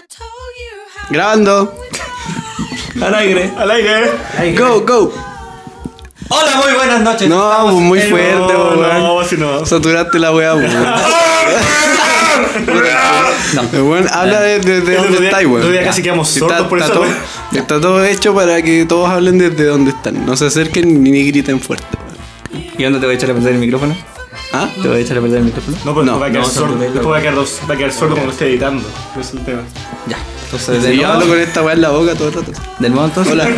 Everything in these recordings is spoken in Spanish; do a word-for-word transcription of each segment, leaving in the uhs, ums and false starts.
Grabando. Al aire. Al aire. Go, go. Hola, muy buenas noches. No, Estamos muy en- fuerte, No, weón. no, si no. Saturaste la weá, weón. No. Weón, habla desde de, de El otro dónde día- estáis, el weón. otro día casi quedamos Está- sordos por está esa todo, weá. está todo hecho para que todos hablen desde donde están. No se acerquen ni griten fuerte, weón. ¿Y dónde te voy a echar a perder el micrófono? ¿Ah? ¿Te voy a echar a perder el micrófono? No, pero No, va a quedar no, sordo. sordo, Después va a quedar, dos- va a quedar sordo cuando esté editando. Ese es el tema. Ya. Entonces, de Si yo nuevo, hablo con esta weá en la boca todo el rato. del nuevo entonces. Hola.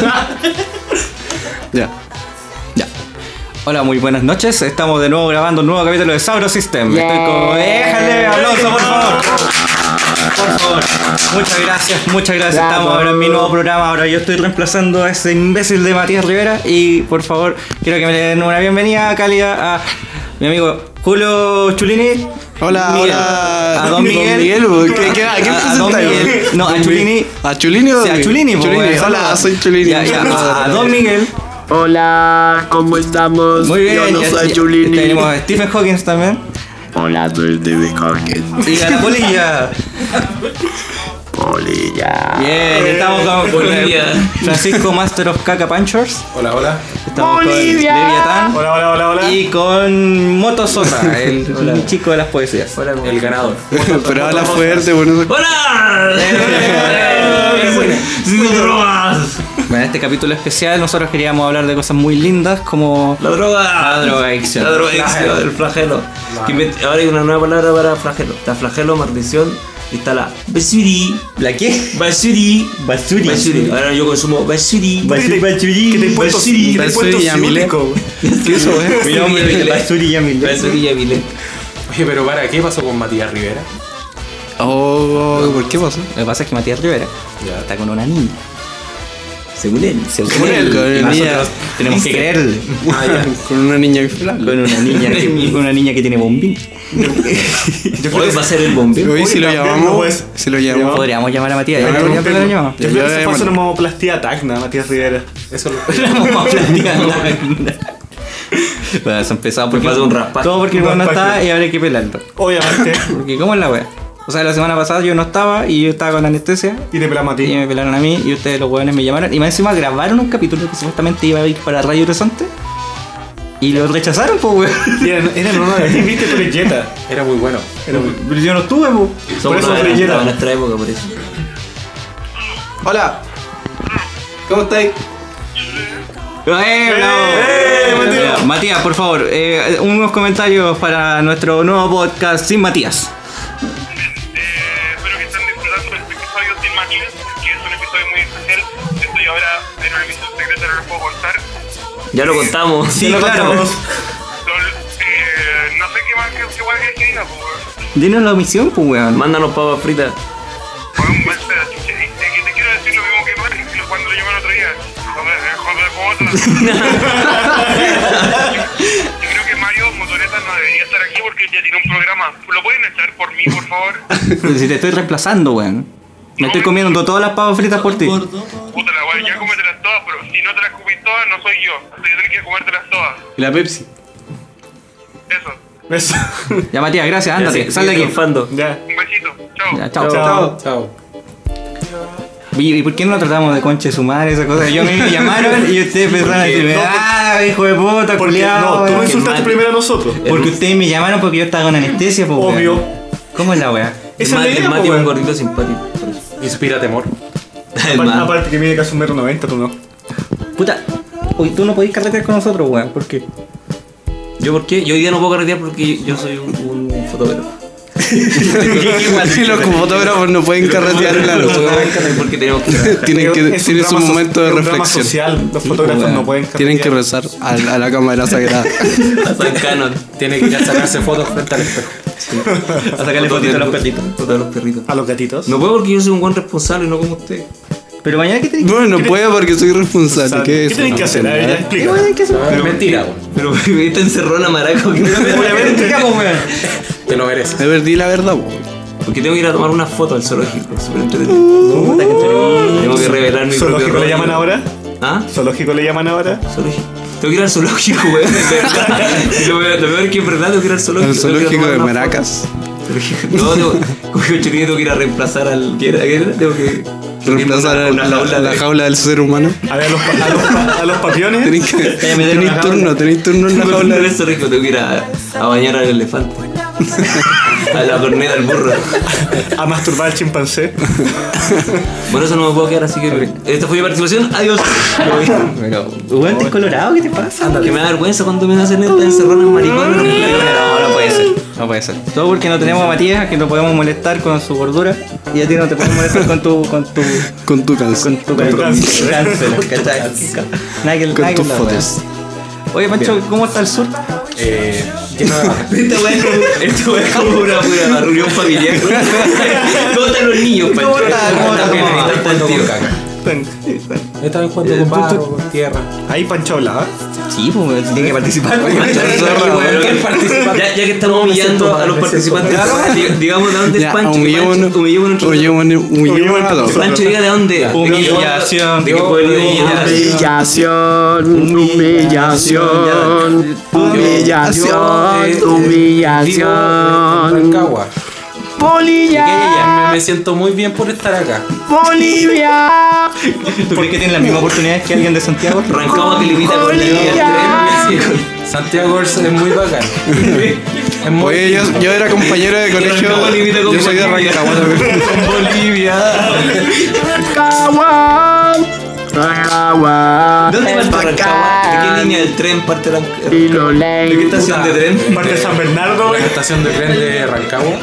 Ya. Ya. Hola, muy buenas noches. Estamos de nuevo grabando un nuevo capítulo de Sauro System. Estoy con... ¡Déjale! ¡Aplauso, por favor! Por favor. Muchas gracias, muchas gracias. Estamos ahora en mi nuevo programa. Ahora yo estoy reemplazando a ese imbécil de Matías Rivera. Y por favor, quiero que me den una bienvenida cálida a mi amigo Julio Chulini. Hola, Miguel. hola. A Don Miguel. Miguel, weón. ¿Qué, qué, ¿A quién A- a Don presentáis, Miguel. weón? No, a Don Chulini. Miguel. ¿A Chulini o Don Sí, a Miguel? Chulini, po, Chulini. weón. Hola, soy Chulini. Ya, ya, a, a Don Miguel. Hola, ¿cómo estamos? Muy bien. Yo no ya- soy ya- Giulini. Tenemos a Stephen Hawking también. Hola, soy David Hawkins. Y a la polilla. Polilla. Bien, estamos con Bolivia. Francisco Master of Caca Punchers. Hola, hola. Estamos con Bolivia. Leviatán. Hola, hola, hola, hola. Y con Moto Sota, el, el chico de las poesías. El ganador. Pero habla fuerte, por eso. ¡Hola! ¡Sin drogas! Bueno, en este capítulo especial nosotros queríamos hablar de cosas muy lindas como La droga. la drogadicción. La drogadicción, el flagelo. Que invent- Ahora hay una nueva palabra para flagelo. Está flagelo, maldición. Y está la basuri. ¿La qué? Basuri. Basuri. Basuri. Ahora yo consumo basuri. Basuri. ¿Qué te he puesto Basuri. ¿Qué te he puesto Basuri, Yamile. ciútico, güey? ¿Qué es eso, weón? Mi nombre es Basuri Yamil. Basuri Yamile. Oye, pero para, ¿qué pasó con Matías Rivera? Oh, ¿por qué pasó? Lo que pasa es que Matías Rivera está con una niña. Según él. Según él, él, con y una nosotros niña. tenemos que creerle. Ah, ya. Con una niña inflable. Con una niña que, una niña que tiene bombín. Hoy va a ser el bombero. Hoy si lo también no llamamos, puedes- si lo llamamos. Podríamos llamar a Matías. Ya, ¿Ya, ya, ya, ya, ya, Yo lo llamamos? creo que Ya, se ya, fue a hacer ya. una homoplastía tacna, Matías Rivera. Eso lo... Vamos a platicar. Bueno, eso empezó porque pasa un raspaje. todo porque Un igual no raspaje. está y ahora hay que pelarlo. Obviamente. Porque ¿cómo es la wea? O sea, la semana pasada yo no estaba y yo estaba con anestesia Y te pelamos a y ti. me pelaron a mí y ustedes los hueones me llamaron y más encima grabaron un capítulo que supuestamente iba a ir para Radio Horizonte y lo rechazaron, pues weón. Y eran, eran una de ti, viste, tú eres Jetta. Era muy bueno. Era muy- Pero yo no estuve, pues. Por Somos eso una soy de Jetta. nuestra época, por eso. Hola. ¿Cómo estáis? ¡Eh, bravo! Matías! Ya, Matías, por favor, eh, unos comentarios para nuestro nuevo podcast sin Matías. Eh, espero que estén disfrutando de este episodio sin Matías, porque es un episodio muy especial. Estoy ahora en una misión secreta, no les puedo contar. Ya lo contamos. Sí, claro. Lol, eh, no sé qué más que qué guay que diga, pues, weón. Dinos la misión, pues weón. Mándanos papas fritas. Weón, mal pedazo. Que que te quiero decir lo mismo que Mario, que cuando lo llamé el otro día. Joder, eh, joder, joder. Yo creo que Mario Motoreta no debería estar aquí porque él ya tiene un programa. ¿Lo pueden echar por mí, por favor? Pero si te estoy reemplazando, weón. Me estoy comiendo todas las papas fritas por ti. Puta la weón, ya cómetelas todas, pero si no te las comís todas, no soy yo. Así que tienes que comértelas todas. ¿Y la Pepsi? Eso. Eso. Ya, Matías, gracias, ándate, Ya, sal de sigue aquí. triunfando. Ya. Un besito. Chao. Ya, chao. Chao. Chao. ¿Y, ¿Y por qué no tratamos de conche su madre, esa cosa? Yo a mí me llamaron y ustedes empezaron a decirme, no, ah, hijo de puta, Porque culiao, no, tú weón". me insultaste mal. primero a nosotros. Porque ustedes me llamaron porque yo estaba con anestesia, pues, weón. Obvio. ¿Cómo es la weá? El Esa es la Mati, el idea, Mati po, es un weón. gordito simpático. por eso. Inspira temor. El Aparte, man. aparte que mide casi un metro noventa, tú no. Puta, hoy tú no podés carretear con nosotros, weón. ¿Por qué? ¿Yo por qué? Yo hoy día no puedo carretear porque yo soy un, un fotógrafo. Y los fotógrafos no pueden carretear en la No luz. puedo carretear porque tenemos que... Tienen que Es un tienen su drama so- momento de es un drama reflexión. social. Los fotógrafos weón. no pueden Tienen que carretear. rezar a, a la cámara sagrada. San Canon. Tiene que ir a sacarse fotos frente al espejo. A sacarle fotitos a los perritos. Fotos de los perritos. A los gatitos. No puedo porque yo soy un buen responsable, no como usted. Pero mañana, ¿qué tenés que Bueno, no puedo porque soy responsable. ¿Qué, ¿Qué es tienen eso? que hacer? A ver, ya explica. ¿Qué tenés que hacer? Es mentira, güey. Pero esta encerrona maraco que Obviamente. Digamos, weón. Te lo mereces. De ver, di la verdad, po. Porque tengo que ir a tomar una foto al zoológico. Súper entretenido. Puta, que entretenido. Tengo que revelar mi propio ¿Zoológico le rollo. llaman ahora? ¿Ah? ¿Zoológico le llaman ahora? Zoológico. Tengo que ir al zoológico, weón. De verdad. Y lo, lo peor es que es verdad, tengo que ir al zoológico. El Tengo que ir a zoológico tomar de una Maracas. foto. No, tengo, como que Chorizo tengo que ir a reemplazar al. ¿Quién era? ¿Quién era? Tengo que. Reemplazar a una la, jaula la de- jaula del ser humano. A ver, a los, pa- a los, pa- a los papiones. Tenéis que- meter tenéis una jaula. turno, tenéis turno en la No, jaula. no, eso rico, tengo que ir a, a bañar al elefante. A la corneta al burro. A masturbar al chimpancé. Bueno, eso no me puedo quedar, así que. Esta fue mi participación. Adiós. Pero, weón, ¿estás colorado? ¿Qué te pasa? Que me da vergüenza cuando me hacen estas encerronas maricones. No, No, no puede ser. No puede ser. Todo porque no tenemos a Matías, que lo podemos molestar con su gordura. Y a ti no te podemos molestar con tu. con tu. Con tu cáncer. con tu Con tu cáncer. cáncer. ¿Cachai? Nada que- nada Con que tus la fotos. wea. Oye, Pancho, ¿cómo está el sur? Eh, lleno de... Esta weá es como, esta weá es como una, una reunión familiar. ¿Cómo están los niños, Pancho? ¿Cómo está? ¿Cómo está? bien? ¿Cómo Ahí está el Jugando tío. con caca. Estaban jugando con barro, con tierra. Ahí Pancho hablaba. Sí, pues tiene que participar. Ya, ya que estamos humillando a los participantes, dig- digamos de dónde es Ya, Pancho. que humillémonos. Pancho- Humillémonos entre Humillémonos humillémonos a todos. Pancho, diga de dónde. Humillación. ¿De qué pueblo? Humillación, humillación, humillación, humillación. Rancagua. Bolivia, Me, me siento muy bien por estar acá. Bolivia, ¿Tú crees que tienen las mismas oportunidades que alguien de Santiago? Rancagua que limita con la línea del tren. Santiago es es muy bacán. Es muy... Oye, yo, yo era compañero de colegio. Rancagua limita con Yo soy de Bolivia. Rancagua también. Con Bolivia. Rancagua, Rancagua, ¿Dónde parte Rancagua? ¿De qué línea del tren parte Rancagua? y lo ¿De qué ley, estación de tren? Parte de San Bernardo, La estación de tren de Rancagua.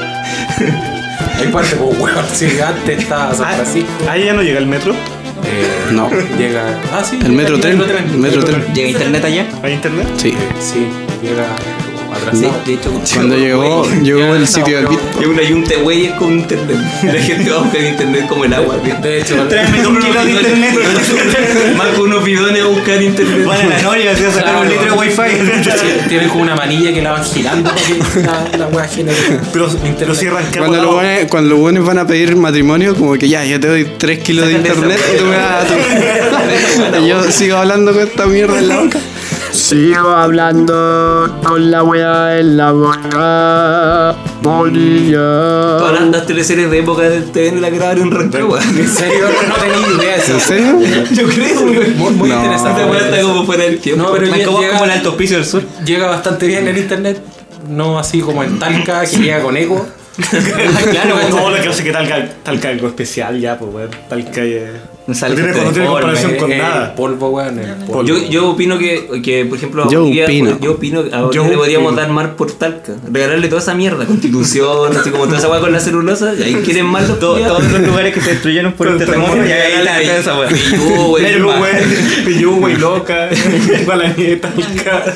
Ahí parte, pues, weón. Sí, antes estaba San Francisco. ahí ya no llega el metro. Eh, No. Llega. Ah, sí. El metro llega tren. El metro tren. ¿Llega internet allá? ¿Hay internet? Sí. Sí, llega De, atrasado. de hecho, Cuando llegó, llegó el sitio del beat. Llega una yunta de güeyes con internet. La gente va a buscar internet como el agua. ¿sí? De hecho, Tráeme un kilo de internet. Más con unos bidones a buscar internet. Van a la noria, se va a sacar un litro de wifi. tienen como una manilla que la van girando para que la, la weá genere. Pero, pero si Rancagua. Cuando los buenos, cuando los buenos van a pedir matrimonio, como que ya, yo te doy tres kilos de Sácate esa internet y tú me das tu- y yo sigo hablando con esta mierda en la boca. sigo hablando con la wea en la boca, Bolivia. Todas las teleseries de época del T V la grabaron en Rancagua. En serio, no tenía idea de ¿En eso. serio? Yo creo, güey. Muy, muy No. interesante. Esta weá está como fuera del tiempo. No, pero Es llega, como, como el llega, alto hospicio del sur. llega bastante bien el internet. No así como en Talca, que llega con eco. Claro, No, lo que hace que Talca, Talca algo especial ya, pues, weón. Talca eh, No sale no tiene, gente no tiene deforme, comparación con El nada. polvo, weón. El polvo. Yo, yo opino que, que, por ejemplo, a Yo Bolivia- opino. yo opino que a Bolivia Yo le podríamos opino. dar mar por Talca. Regalarle toda esa mierda, constitución, así como toda esa weá con la celulosa. Y ahí quieren más los Todo- culiados. Todos los lugares que se destruyeron por el terremoto y ahí está toda esa wea. Pillú, güey. Lerma. Pillú, güey. Pillú, güey, loca. Gualañeta, Talca.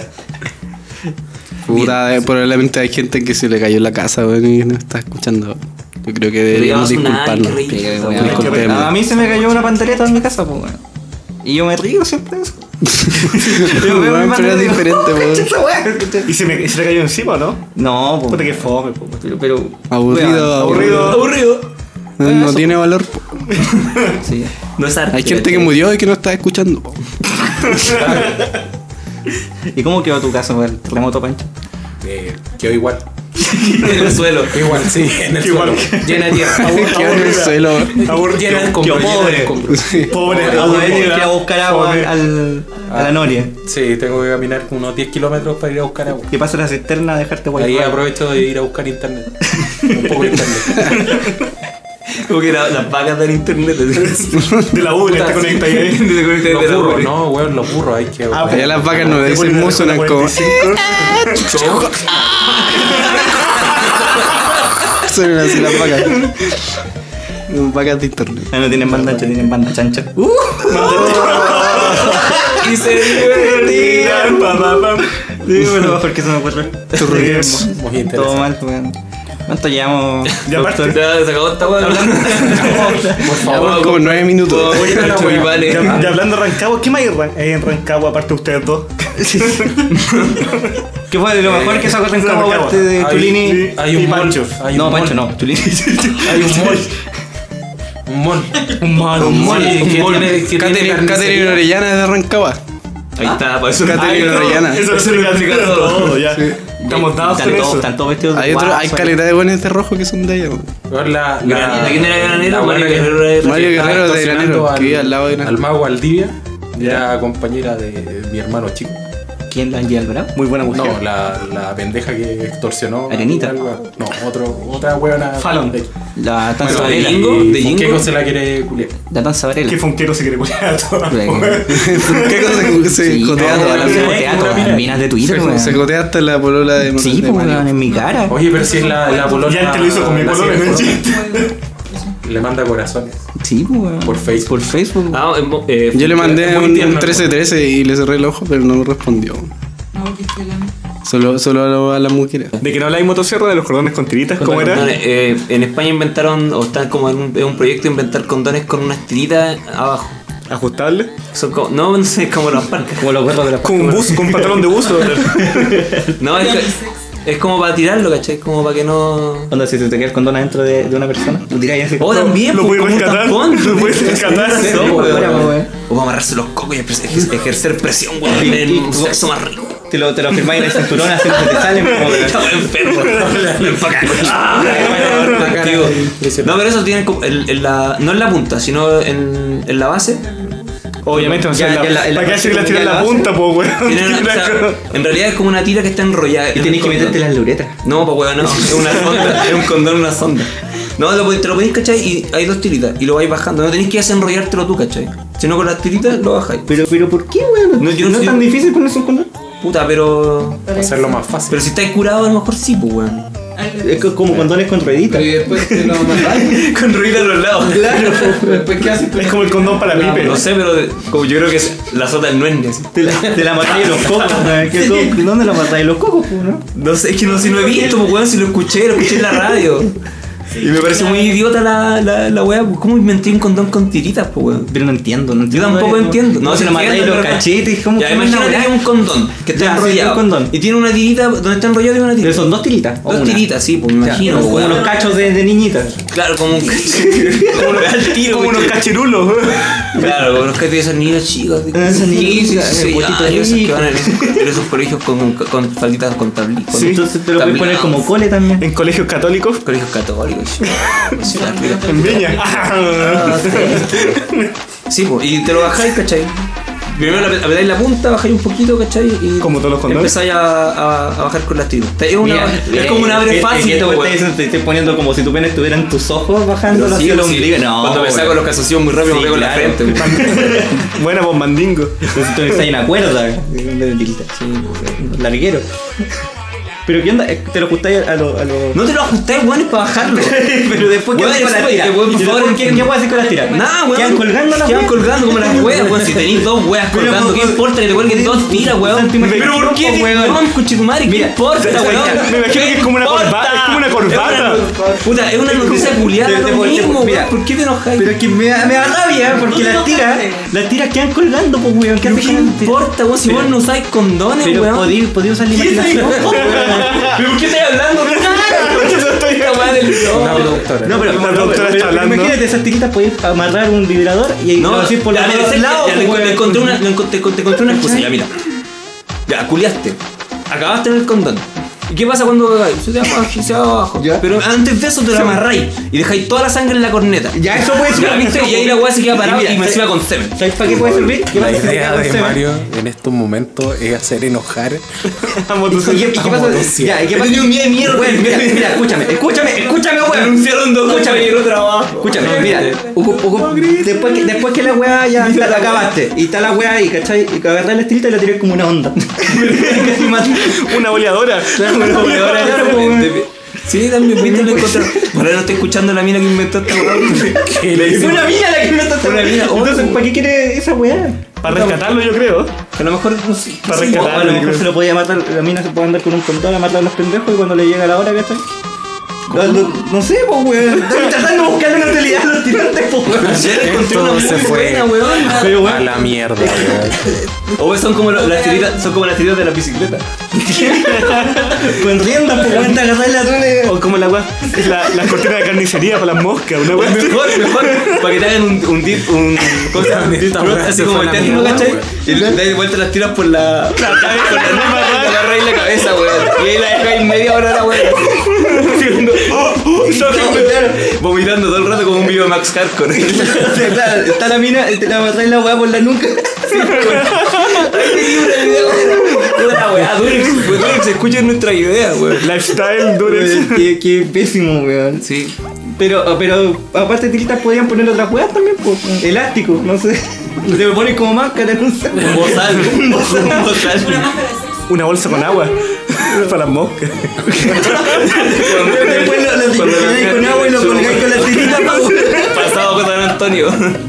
Puta, eh, probablemente hay gente que se le cayó la casa, weón, y no está escuchando. Yo creo que deberíamos Pero ya va a sonar, disculparnos. qué rico, Sí, weón. Disculpemos. A mí se me cayó una pandereta en mi casa, pues, weón. Y yo me río siempre de eso. Yo veo mi Weón, pero pandereta es y digo, diferente, "Oh, weón". cacha esa wea". ¿Y se, me, se le cayó encima o no? No, Puta pues. que fome, pues. Pero, pero. Aburrido, weón, aburrido. Aburrido. No, no tiene valor. po. Sí. No es arte. Hay gente que murió y que no está escuchando. po. ¿Y cómo quedó tu casa por el terremoto, Pancho? Eh, quedó igual. en el suelo. Igual, sí, en el Igual. suelo. Llena de tierra. Quedó en el suelo. Aburrido. Llena de escombros, Qué llena de pobre. escombros. Pobre, A aburrido. ver, ir a buscar agua Pobre. al, a la noria. Sí, tengo que caminar unos diez kilómetros para ir a buscar agua. Que pasa la cisterna a dejarte wifi. Ahí aprovecho de ir a buscar internet. Un poco de internet. Como que la- las vacas del internet. De la U, te Puta, conectas sí. ahí. Se conecta Los de la burros, web. no, weón, los burros hay que. Ah, Allá las vacas no le Te dicen ponen la mu, suenan como. cuarenta y cinco. Suenan así las vacas. Vacas de internet. Ah, no tienen banda ancha, tienen banda chancha. Uh, Y se divertían. Pa, pa, pa. sí, fue lo mejor que se me ocurrió. Turrets. Muy Todo interesante. mal, weón. ¿Cuánto llevamos? Ya aparte, doctor? Ya se acabó esta weá. Por favor. Como nueve minutos. Oye, la Nacho wea. Ivane. ya, ya hablando de Rancagua, ¿qué más hay en Ran- hay en Rancagua aparte de ustedes dos? ¿Qué fue de lo mejor que sacó Rancagua Rancagua. aparte de Hay- Tulini? Hay un Y mall. Pancho. Hay un No, mall. Pancho, no. Tulini. Hay un mall. Un mall. Un mall, Un mall un que mall. tiene, que tiene Catherine carnicería. Catherine Orellana es de Rancagua. Ahí está, por eso Caterina Orellana. Eso Eso lo explica todo. ya. Estamos dados con Están todos, eso. están todos vestidos de Hay, otro, hay guaso, calidad de buenos de rojo que son de allá, weón. Weón, La, la, ¿De quién era Granero? la Mario buena que- Guerrero era de Mario que estaba Guerrero de extorsionando Granero, al- que vive al lado de Granero. Al mago Valdivia, era compañera de mi hermano chico. ¿Quién la Angie Alvarado? Muy buena mujer. No, la, la pendeja que extorsionó. Arenita. al weón. No, otro, otra weona. Fallon. La Tanza Bueno, Varela. de Jingo, de ¿Y Jingo. qué cosa se la quiere culiar? La Tanza Varela. ¿Qué fonquero se quiere culiar a todas? ¿Qué ¿Qué cosa se Sí, jotea no, toda no, la se vida? jotea todas las minas de Twitter, Se, weón. se jotea hasta la polola de Sí, de pues Mario. weón, en mi cara. Oye, pero si es la, la polola. Ya antes lo hizo con mi la polola, sigue no es por- chiste. Le manda corazones. Sí, pues weón. Por Facebook. Por Facebook. Ah, eh, mo- eh, Yo le mandé Es muy un, tierno, un trece trece y le cerré el ojo, pero no me respondió. Solo, solo a las mujeres. De que no habláis motosierra, de los cordones con tiritas, ¿cómo era? condones. Eh, en España inventaron, o están como en un, en un proyecto de inventar condones con unas tiritas abajo. ¿Ajustable? Son como, no, no sé, como las parcas. Como los perros de la Con un bus, con un pantalón de buzo. No, es, que- es como para tirarlo, ¿cachai? Como para que no. Onda, si se te queda el condón adentro de, de una persona, lo tiráis así. Oh, también, Lo pues, puedes como un rescatar. tampón. Lo puedes rescatar. Sí, Sí, weón. ahora, weón. O para amarrarse los cocos y ejer- ejercer presión, weón. Y- En y- un sexo más rico. Te lo, te lo firmáis en el cinturón así que te salen como de... Estaba enfermo. Ah, tío. No, pero eso tiene como en, en la, no en la punta, sino en, en la base. Obviamente, no sé, Ya, la- ya la- en la ¿para qué parte hacer que la como tiran ya la la punta, po, weón? Tiene una- o sea, en realidad es como una tira que está enrollada. Y en tenés el que meterte condón. las luretas. No, pues weón, no. Es una sonda. Es un condón, una sonda. No, lo, podéis- te lo podéis, ¿cachai? Y hay dos tiritas. Y lo vais bajando. No tenéis que desenrollártelo tú, ¿cachai? Si no, con las tiritas lo bajáis. Pero, pero, ¿por qué, weón? No, yo no es sé- tan difícil ponerse un condón. Puta, pero. Para hacerlo más fácil. Pero si estáis curado, a lo mejor sí, pues weón. Es co- como condones con rueditas. Y después te lo matáis. Con ruido a los lados. Claro, después ¿qué haces? Es como el condón para pipe. No sé, pero de- como yo creo que es- la sota del nuenne. así. Te la, te la matáis en los cocos, weón. ¿Qué co- ¿Dónde la matáis? En los cocos, pues, ¿no? No sé, es que no, si lo he visto, pues weón, si lo escuché, lo escuché en la radio. Y me parece muy idiota la, la, la weá, pues cómo inventé un condón con tiritas, pues weón. Pero no entiendo, no Yo entiendo. tampoco weón. entiendo. No, No, si sí lo matáis en entiendo, los pero- cachetes, ¿cómo Ya, cómo es la imagínate que weá? hay un condón que está Ya, sí, enrollado. un condón. Y tiene una tirita donde está enrollado y una tirita. Pero son dos tiritas. o Dos una. tiritas, sí, pues me Ya, imagino, como weón. los cachos de, de niñitas. Claro, como un como unos al tiro, Como unos ¿cachai? cachirulos, weón. Claro, como los que tienen esas niñas chicas. de Ah, esas quince, niñitas, dieciséis el botito años, esas que rico. van en esos, en esos colegios con, con falditas con tablitas. Sí. Entonces te lo puedes poner como cole también. En colegios católicos. Colegios católicos. sí. En Viña. Sí, pues, y te lo bajáis, ¿cachai? Primero apre- apretáis la punta, bajáis un poquito, ¿cachai? Y Como todos los condones. empezáis a, a, a bajar con las tiras. Es, una, Mira, es eh, como un abre eh, fácil, eh, esto que pues, estás diciendo, te estoy poniendo como si tu pene estuviera en tus ojos bajando Pero sí, hacia el pues, sí. ombligo. No, Cuando me weón. saco los calzoncillos muy rápido Sí, me pego en la claro. frente. pues. Buena, pues mandingo. Entonces tú necesitas una cuerda. Sí, larguero. Pero ¿qué onda? ¿Te lo ajustáis a los... A lo... No te lo ajustáis, weón, es para bajarlo. Pero después, ¿qué Weón, haces con las después, tiras? weón, por ¿Y favor, después ¿Qué, ¿Qué puedes hacer con las tiras? Nada, weón. ¿Quedan colgando las Quedan weas? colgando como las weas, weón. Si tenéis dos weas Pero, colgando, ¿qué weón, importa que te cuelguen dos tiras, weón? ¿te imaginas? Pero ¿por qué, Weón, weón? Conchetumare, ¿qué Mira, importa, me weón? imagino que es como una ¿Qué corba- importa? es como una corbata. Es una- Puta, es una noticia culiada, Te- te- lo te- mismo, mira, weón. ¿Por qué te enojáis? Pero es que me da, me da rabia porque las tiras, las tiras quedan colgando, pues weón. ¿Qué ¿Qué haces con las tiras? importa, weón? Si vos no usáis condones, Pero weón. podí, podí usar la imaginación. ¿Pero por qué estás hablando? Estoy capaz del Una productora. No, pero, La pero, doctora pero está hablando. imagínate, esas tiritas podéis amarrar un vibrador y No, lo hacís por los ya, dos mira, lados. ya, pues, le- weón. le encontré una, le encontré, te encontré una excusa, ya mira. Ya, culiaste. Acabaste en el condón. ¿Y qué pasa cuando cagáis? Se te va abajo, se va abajo. Ya. Pero antes de eso te lo amarráis y dejáis toda la sangre en la corneta. Ya, eso puede ser Ya, una ¿viste? opción, Y ahí la weá se queda parada Y mira, y me encima con semen. ¿Sabes para qué puede servir? ¿Qué La pasa si te idea queda con de semen? Mario en estos momentos es hacer enojar. ¿Y qué, y qué pasa? motosierra. Ya, ¿y qué pasa? Tenía un día de mierda. Weón, mira, mira, escúchame, escúchame, escúchame, weón. Renunciaron dos Escúchame. compañeros de trabajo. Escúchame, mira, ocu- ocu- después, que, después que la weá ya la, la acabaste y está la weá ahí, ¿cachai? Y agarrás la estilita y la tiré como una onda. Casi más. Una boleadora. Una boleadora, claro, pues, weón. Sí, también viste lo encontré. Ahora no estoy escuchando la mina que inventó esta weá. Es una mina la que inventó esta Una weá. mina, oh. Entonces, ¿para qué quiere esa weá? Para rescatarlo, yo creo. Que a lo mejor no sé. Para Sí, rescatarlo. o a lo yo mejor creo. se lo podía matar, la mina se puede andar con un condón a matar a los pendejos y cuando le llega la hora, ¿cachai? No, no, no sé, pues weón. Estoy tratando de buscarle una utilidad a los tirantes, pues weón. Ayer encontré una Todo muy se fue buena, weón. Pero a bueno, la mierda, weón. O son como lo- las tiritas, son como las tiritas de la bicicleta. con rienda, pues weón, te agarras la tule. O como la weá, es la, la cortina de carnicería para las moscas, una weá. Mejor, mejor, para que te hagan un, un dip, un. ¿Cómo se llama? Un dip, Esta así weá como se el fue a la término, mierda, ¿cachai? weón. Y le das vuelta las tiras por la. Por la cabeza, por la rama, por la raíz de la cabeza, weón. Y ahí la dejáis media hora la weón. Haciendo. Vomitando todo el rato como un video de Max Hardcore. Claro, está la mina, te la agarras la weá por la nuca. Una weá, Durex, Durex, escuchen nuestra idea, weón. Lifestyle, Durex. Qué, qué pésimo, weón. Sí. Pero, pero aparte de tiritas podían poner otras weas también, pues. Elástico, no sé. Te lo pones como máscara en un saco. Un bozal. Un bozal. Un bozal. Una bolsa con agua para las moscas. Después lo, lo Cuando diseccionáis lo- con agua y lo colgáis con las tiritas. Pasado con San Antonio.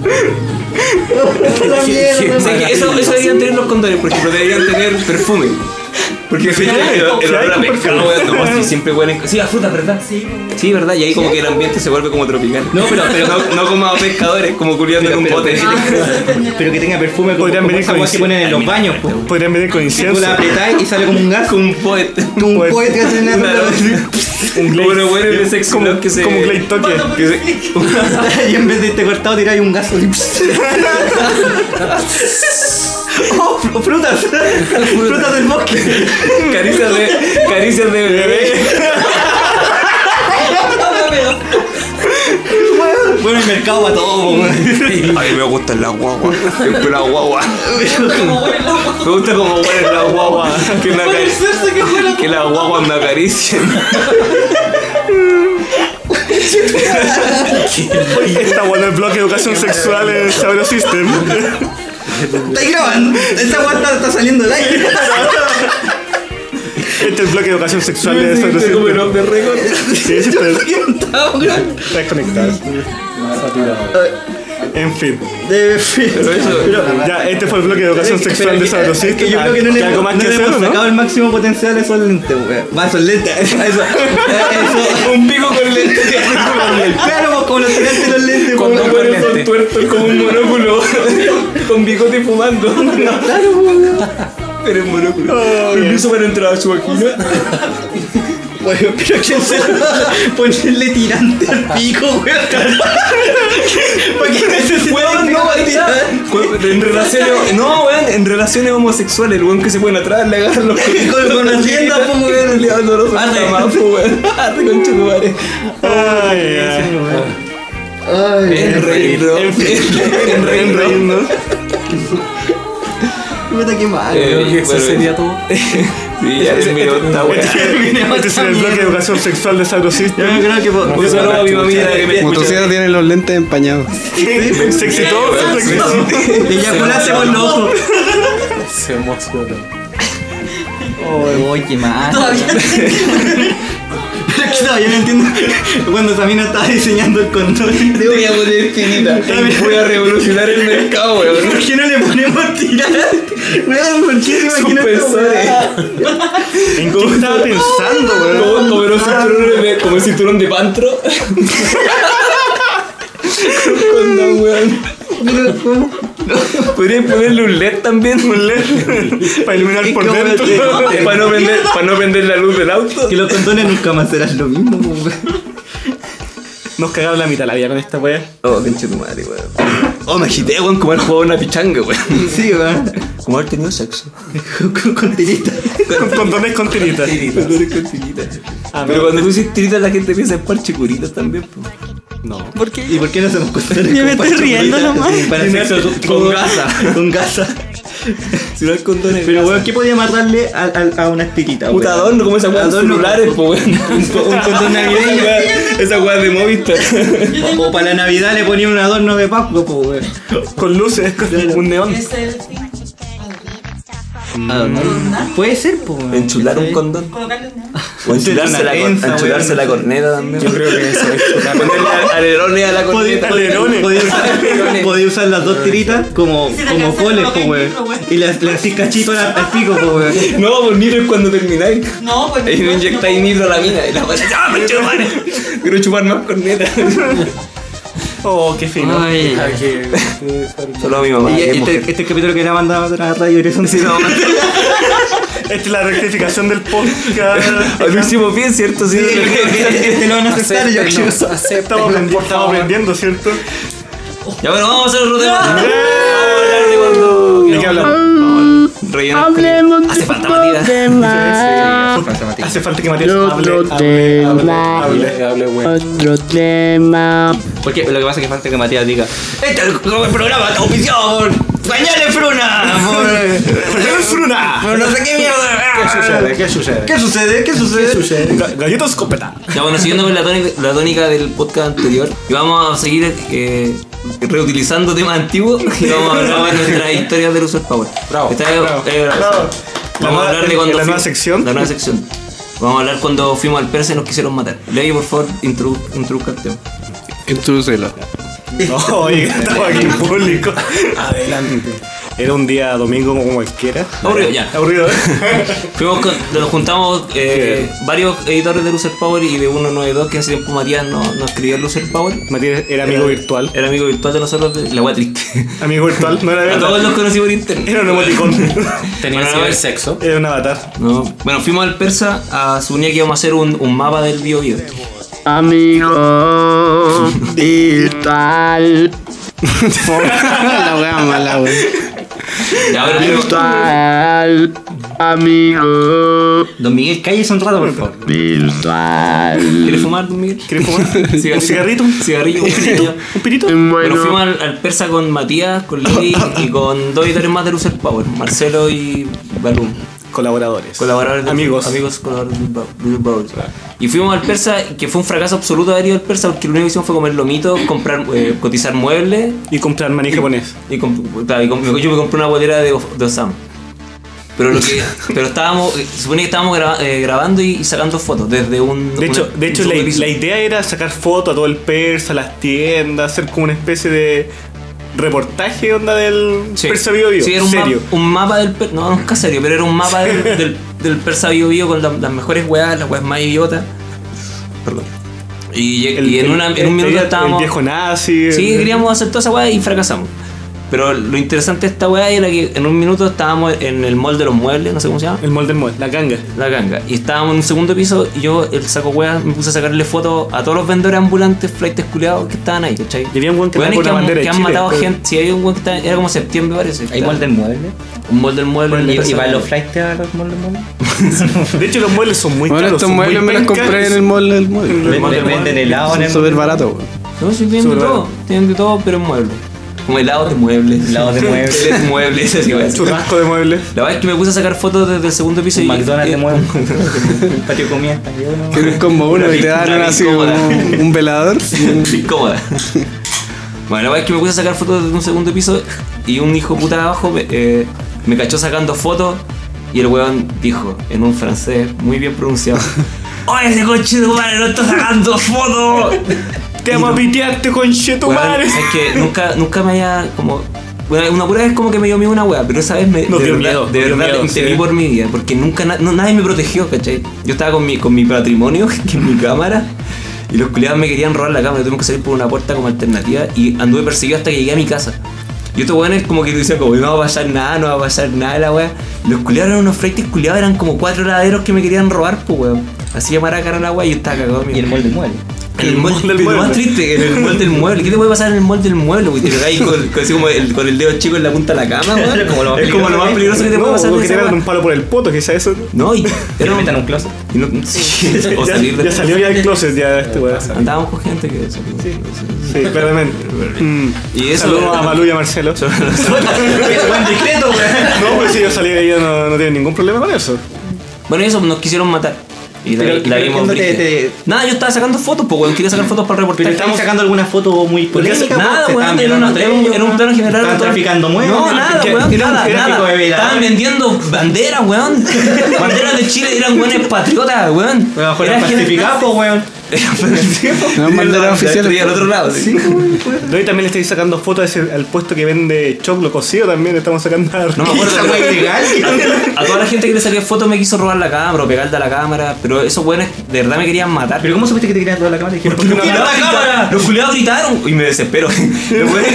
La mierda, O sea, que eso, eso deberían tener los condones, por ejemplo, deberían tener perfume. Porque el, el, el, el olor a pescado, weón, no, sí, siempre huelen. Sí, a fruta, ¿verdad? Sí. Sí, ¿verdad? Y ahí como que el ambiente se vuelve como tropical. No, pero- pero- no, no como a pescadores, como culiando en un Pero- bote. pero- Pero que tenga perfume como, Podrían como venir esa con weá que inci- ponen en los baños, pues. Podrían venir con Tú incienso. la apretáis y sale como un gas. Como un poeta. Un Poet- poeta que hace una Una- Un Como glade. los buenos de sexy Como, love que se. como un glade toque. que se- Y en vez de este cortado tiráis un gas. Oh, fr- frutas. Frutas del bosque. Caricias de. Caricias de bebé. Bueno, el mercado para todo, weón. A mí me gustan las guaguas. Siempre las guaguas. Me gusta como huelen las guaguas. Que, me acari- que las guaguas me acaricien. Está bueno el bloque de educación sexual en Sabro System. ¿Estáis grabando? Esa weá está, está saliendo del aire. Este es el bloque de educación sexual de Sabro Como el System. off the record. Sí, sí, está, Estamos grabando. está conectado. En fin. De fin. Pero eso. Ya, este fue el bloque de educación sexual de Sabro Es que System. yo creo que no le algo hemos, más no que le hacer, hemos ¿no? sacado el máximo potencial a esos lentes, weón. Va, esos lentes. Eso, eso, eso. Un pico con lente. Claro, pues como los tirantes de los lentes, Cuando weón. mueren son tuertos como un monóculo. Con bigote y fumando. Claro, weón. Pero en monóculo. Permiso para entrar a su vagina. Bueno, pero ¿quién se ponerle tirante al pico, weón? ¿Para qué necesitas Weón, no, pico tirar? Cu- En relaciones. No, weón, en relaciones homosexuales, el weón que se pone atrás le agarran los Con- con las tiendas, po, weón. Le dan doloroso. Arre. Más, po, weón. Arre, concha tu madre. Ay, ay. Ay, En reírnos. En reírnos. puta que mal, Eh, weón. Y eso bueno, sería todo. Sí, ya terminó esta weá. Este es el bloque de educación sexual de Sabro Yo System. creo que po- Un saludo a mi mamita que me escucha. Motocicleta tiene los lentes empañados. Se excitó, se excitó. eyaculaste por los ojos. Se emocionó. Oye, qué mal. Todavía Pero es que todavía no entiendo. Cuando Samina estaba diseñando el condón, Te voy a poner finita. Voy a revolucionar el mercado, weón. ¿por qué no le ponemos tirar? Weón, ¿por qué se imagina esta Suspensores. weá? ¿En qué estaba pensando, weón? Como, como los cinturones de, como el cinturón de pantro. Con dos, weón. Pero, ¿cómo? Podrían ponerle un L E D también. Un L E Para iluminar por ¿Cómo dentro. te- D. Para no prender, para no prender la luz del auto. Que los condones nunca más serán lo mismo, po, weón. Nos cagaron la mitad de la vida con esta wea. Oh, pinche tu madre, weón. Oh, me agité, weón, como haber jugado una pichanga, weón. Sí, weón. Como haber tenido sexo. Con, con tirita. Con condones con tiritas. con tiritas. Pero cuando tú dices tiritas, la gente piensa en parche curitas también, po. No. ¿Por qué? ¿Y por qué no hacemos condones Yo con me estoy parche riendo bonita? nomás. Sí, para sexo con gasa. Con gasa. Si no hay condones. Pero, weón, ¿qué podía matarle a, a, a una estirita, weón? Puta adorno, como esa weá de Adorno. celulares, po, weón. Un, co- un condón navideño. Esa weá de Movistar. O, o para la Navidad le ponía un adorno de Pascua, po, weón. Con luces, con un neón. Es el Puede ser, po, weón. Enchular un condón. colocarle un neón. O enchularse, la, cor- trenza, enchularse weón. la corneta también. Yo creo que eso es. Ponerle alerones a la corneta. Alerones. Podía usar, podía usar las dos tiritas como, Si te como alcanza, coles, po, coloca weón. nitro, weón. Y le, le hacís cachito al, al pico, po, weón. No, pues nitro es cuando termináis. No, pues Ahí no inyectáis nitro a la mina. Y la weá, ¡ah, me chupan! Quiero chupar más corneta. Oh, qué fino. Ay, Hay que- Solo a mi mamá. y este, este es el capítulo que le ha mandado a la Radio Horizonte. Esta es la rectificación del podcast. Lo hicimos bien, ¿cierto? Sí. Este lo van a aceptar, yo creo. Estamos, aprendi- estamos aprendiendo, ¿cierto? Ya bueno, vamos a hacer otro tema. Vamos a hablar de cuando... ¿De qué hablamos? Rellenar. Hablemos Hace de falta otro Matías. tema. Hace falta que Matías Otro hable, hable, tema. hable, hable. Hable, hable, güey. Otro tema. Porque lo que pasa es que falta que Matías diga: Este es el programa está auspiciado por Pañales Fruna. Por, ¡Pañales Fruna! por no sé qué mierda. ¿Qué sucede? ¿Qué sucede? ¿Qué sucede? ¿Qué sucede? Ga- Galletas escopeta. Ya bueno, siguiendo con la tónica, la tónica del podcast anterior, y vamos a seguir eh, reutilizando temas antiguos y vamos a hablar de nuestras historias del User Power. Bravo, Esta vez, bravo, eh, bravo. La Vamos a nueva- hablar de en- cuando en la nueva fuimos- sección. La nueva sección. Vamos a hablar cuando fuimos al Persa y nos quisieron matar. Leí, por favor, introdu- introduzca el tema. Introducelo. Oye, estamos aquí en público. Adelante. Era un día domingo como cualquiera. Aburrido, ya. Aburrido, ¿eh? Fuimos con- nos juntamos eh, varios editores del User Power y de uno nueve dos que hace tiempo Matías no, no escribió el User Power. Matías era amigo virtual. Era amigo virtual de nosotros, de- la wea triste. Amigo virtual, no era A verdad. todos los conocí por internet. Era un emoticón. Tenía Bueno, cibersexo. Era un avatar. No. Bueno, fuimos al Persa, a suponía que íbamos a hacer un, un mapa del Bio Bio. Amigo virtual. La wea mala, wey. Ya, ahora pero- Virtual. Amigo Don Miguel, cállese un rato, por favor. virtual. ¿Quieres fumar, don Miguel? ¿Quieres fumar? ¿Un cigarrito? Cigarrillo. Un cigarrillo. ¿Un pirito? Bueno, Bueno, fuimos al, al Persa con Matías, con Lili y con dos editores más del User Power, Marcelo y Balum. Colaboradores. Colaboradores del- Amigos. Amigos colaboradores del Ba- del Power. Y fuimos al Persa, que fue un fracaso absoluto haber ido al Persa porque lo único que hicimos fue comer lomito, comprar, eh, cotizar muebles Y comprar maní japonés. y, comp- claro, y comp- yo me compré una bolera de, de Osama. Pero lo que pero estábamos, eh, se suponía que estábamos graba- eh, grabando y, y sacando fotos desde un De hecho, una- de hecho un la, segundo piso. la idea era sacar fotos a todo el Persa, a las tiendas, hacer como una especie de reportaje onda del Sí. Persa Bio Bio. Sí, era un, serio. ma- un mapa del per- no, nunca serio, pero era un mapa del, del, del Persa Bio Bio con la- las mejores weas, las weas más idiotas. Perdón. Y, El- y en, el- una, en un el- minuto el estábamos. viejo nazi. Sí, el- queríamos hacer toda esa weá y fracasamos. Pero lo interesante de esta weá era que en un minuto estábamos en el mall de los muebles, no sé cómo se llama, El molde del molde, la ganga. la ganga. Y estábamos en un segundo piso y yo, el saco weá, me puse a sacarle fotos a todos los vendedores ambulantes, flightes culiados que estaban ahí, ¿cachai? Y había un weón que Weones andaba con que, la han, bandera de que han Chile, matado pero- gente. Sí, había un weón que estaba, era como septiembre parece. ¿Hay molde del mueble? Un molde del mueble. en ¿Y, el y van Persa. los flights a los moldes del mueble? De hecho, los muebles son muy Bueno, caros. estos son muy muebles me los pencas. compré en el mall del mueble. El molde del Venden helado en Son el súper baratos, wey. No, sí, tienen de Súper todo. bueno. Tienen de todo, pero en muebles. Como helados de muebles. Helados de muebles. Teles muebles, así weá. Churrasco de muebles. La verdad es que me puse a sacar fotos desde el segundo piso Un y. McDonald's de eh, mueble. El patio de comida está lleno. Tienes como uno y te dan Una así incómoda. como un velador. incómoda. Bueno, la verdad es que me puse a sacar fotos desde un segundo piso y un hijo puta de abajo me, eh, me cachó sacando fotos y el weón dijo en un francés muy bien pronunciado: ¡Oye, ese coche de madre no está sacando fotos! Te vamos a pitearte, conchetumare. Es que nunca, nunca me haya como. Bueno, una pura vez como que me dio miedo una wea, pero esa vez me, Nos de dio verdad, miedo, de nos dio verdad miedo, temí sí. por mi vida, porque nunca na- no, nadie me protegió, ¿cachai? Yo estaba con mi, con mi patrimonio, que es mi cámara, y los culiados me querían robar la cámara, yo tuve que salir por una puerta como alternativa y anduve perseguido hasta que llegué a mi casa. Y estos weones como que decían como, no va a pasar nada, no va a pasar nada la wea. Y los culiados eran unos freites culiados, eran como cuatro laderos que me querían robar, pues weón. Así llamar a cara la wea y yo estaba cagado de Y miedo. el molde del mueble. En el El mall mall del pero lo más mueble. triste, en el mall del mueble. ¿Qué te puede pasar en el mall del mueble, güey? Te cagáis con, con, así como el, con el dedo chico en la punta de la cama, güey. Es como lo más Es como lo más peligroso que te No, puede pasar o de que te esa metan un weá. palo por el poto, quizá eso. No, y ¿Que era lo un- metan en un closet? y no- sí, o Ya, salir de ya salió ya del closet ya este weón. Andábamos con gente que salió. Sí, Sí, claramente. Mm. Y eso- Saludos a Malu y a Marcelo. Buen discreto, weón. No, pues si yo salí de ahí no, no tiene ningún problema con eso. Bueno, y eso nos quisieron matar. Y la, Pero- la pero vimos ¿qué onda te- brígida. te- Nada, yo estaba sacando fotos, pues, weón. Quería sacar fotos para el reportaje. Pero estamos sacando alguna foto muy polémica. Nada, ¿Se weón, estaban era, violando una- era un, entre era un ellos? plano general. ¿Estaban todo- traficando muebles? No, nada, ¿Qué- weón, qué- nada, qué nada. tráfico de veladores? Estaban vendiendo banderas, weón. Banderas de Chile, eran weones patriotas, weón. Pero mejor Era eran gente- pacificados, po, weón. No, bandera oficial. Y al otro lado. Sí. No, y también le estáis sacando fotos a ese- al puesto que vende choclo cocido también. Le estamos sacando. No me acuerdo. Esa wea ilegal. A, a toda la gente que le salía fotos me quiso robar la cámara o pegarle a la cámara. Pero esos buenos de verdad me querían matar. Pero ¿cómo supiste que te querían toda la cámara? Dijeron, Porque ¿por qué los no la culiados cámara? gritaron, los culiados gritaron y me desespero. Los buenos-